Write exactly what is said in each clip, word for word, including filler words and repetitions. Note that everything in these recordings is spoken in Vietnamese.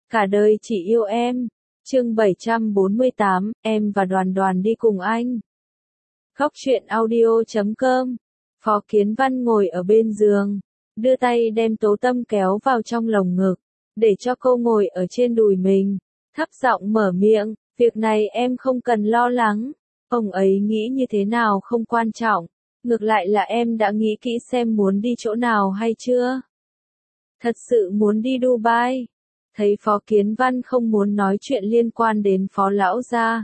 Cả đời chỉ yêu em. Chương bảy trăm bốn mươi tám, em và Đoàn Đoàn đi cùng anh. Góc truyện audio chấm com. Phó Kiến Văn ngồi ở bên giường, đưa tay đem Tố Tâm kéo vào trong lồng ngực, để cho cô ngồi ở trên đùi mình, thấp giọng mở miệng, việc này em không cần lo lắng, ông ấy nghĩ như thế nào không quan trọng, ngược lại là em đã nghĩ kỹ xem muốn đi chỗ nào hay chưa? Thật sự muốn đi Dubai. Thấy Phó Kiến Văn không muốn nói chuyện liên quan đến Phó Lão gia,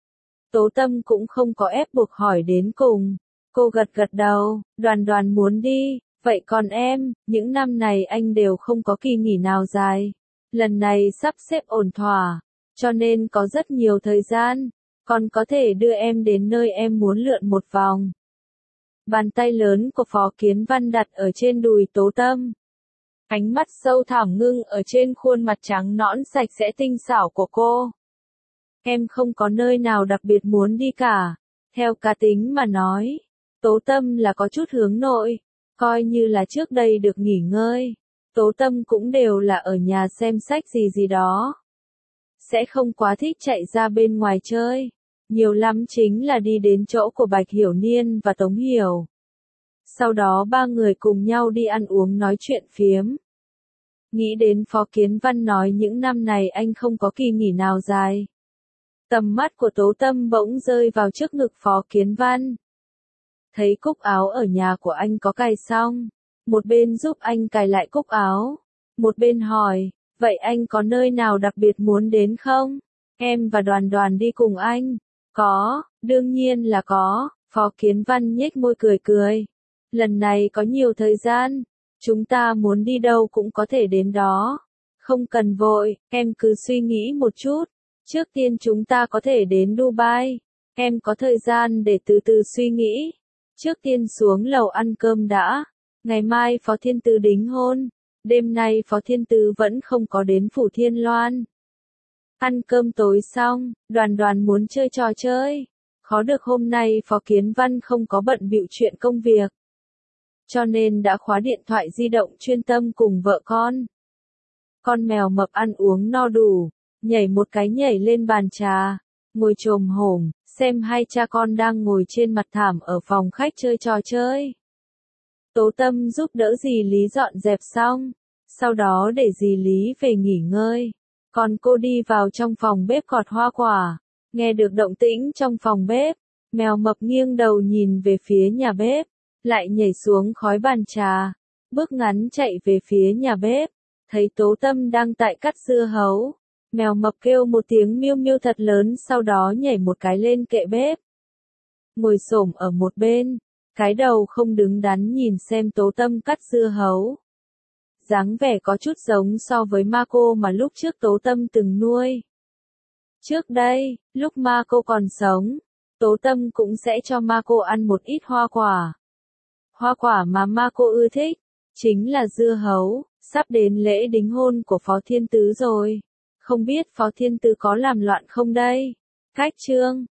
Tố Tâm cũng không có ép buộc hỏi đến cùng. Cô gật gật đầu, Đoàn Đoàn muốn đi, vậy còn em, những năm này anh đều không có kỳ nghỉ nào dài. Lần này sắp xếp ổn thỏa, cho nên có rất nhiều thời gian, còn có thể đưa em đến nơi em muốn lượn một vòng. Bàn tay lớn của Phó Kiến Văn đặt ở trên đùi Tố Tâm. Ánh mắt sâu thẳm ngưng ở trên khuôn mặt trắng nõn sạch sẽ tinh xảo của cô. Em không có nơi nào đặc biệt muốn đi cả. Theo cá tính mà nói, Tố Tâm là có chút hướng nội. Coi như là trước đây được nghỉ ngơi, Tố Tâm cũng đều là ở nhà xem sách gì gì đó. Sẽ không quá thích chạy ra bên ngoài chơi. Nhiều lắm chính là đi đến chỗ của Bạch Hiểu Niên và Tống Hiểu. Sau đó ba người cùng nhau đi ăn uống nói chuyện phiếm. Nghĩ đến Phó Kiến Văn nói những năm này anh không có kỳ nghỉ nào dài. Tầm mắt của Tố Tâm bỗng rơi vào trước ngực Phó Kiến Văn. Thấy cúc áo ở nhà của anh có cài xong. Một bên giúp anh cài lại cúc áo. Một bên hỏi, vậy anh có nơi nào đặc biệt muốn đến không? Em và Đoàn Đoàn đi cùng anh. Có, đương nhiên là có. Phó Kiến Văn nhếch môi cười cười. Lần này có nhiều thời gian. Chúng ta muốn đi đâu cũng có thể đến đó. Không cần vội, em cứ suy nghĩ một chút. Trước tiên chúng ta có thể đến Dubai. Em có thời gian để từ từ suy nghĩ. Trước tiên xuống lầu ăn cơm đã. Ngày mai Phó Thiên Tứ đính hôn. Đêm nay Phó Thiên Tứ vẫn không có đến Phủ Thiên Loan. Ăn cơm tối xong, Đoàn Đoàn muốn chơi trò chơi. Khó được hôm nay Phó Kiến Văn không có bận bịu chuyện công việc. Cho nên đã khóa điện thoại di động chuyên tâm cùng vợ con. Con mèo mập ăn uống no đủ, nhảy một cái nhảy lên bàn trà, ngồi chồm hổm, xem hai cha con đang ngồi trên mặt thảm ở phòng khách chơi trò chơi. Tố Tâm giúp đỡ dì Lý dọn dẹp xong, sau đó để dì Lý về nghỉ ngơi. Còn cô đi vào trong phòng bếp gọt hoa quả, nghe được động tĩnh trong phòng bếp, mèo mập nghiêng đầu nhìn về phía nhà bếp. Lại nhảy xuống khói bàn trà, bước ngắn chạy về phía nhà bếp, thấy Tố Tâm đang tại cắt dưa hấu, mèo mập kêu một tiếng miêu miêu thật lớn sau đó nhảy một cái lên kệ bếp. Ngồi xổm ở một bên, cái đầu không đứng đắn nhìn xem Tố Tâm cắt dưa hấu. Dáng vẻ có chút giống so với Marco mà lúc trước Tố Tâm từng nuôi. Trước đây, lúc Marco còn sống, Tố Tâm cũng sẽ cho Marco ăn một ít hoa quả. Hoa quả mà Marco ưa thích, chính là dưa hấu, sắp đến lễ đính hôn của Phó Thiên Tứ rồi. Không biết Phó Thiên Tứ có làm loạn không đây? Cách chương,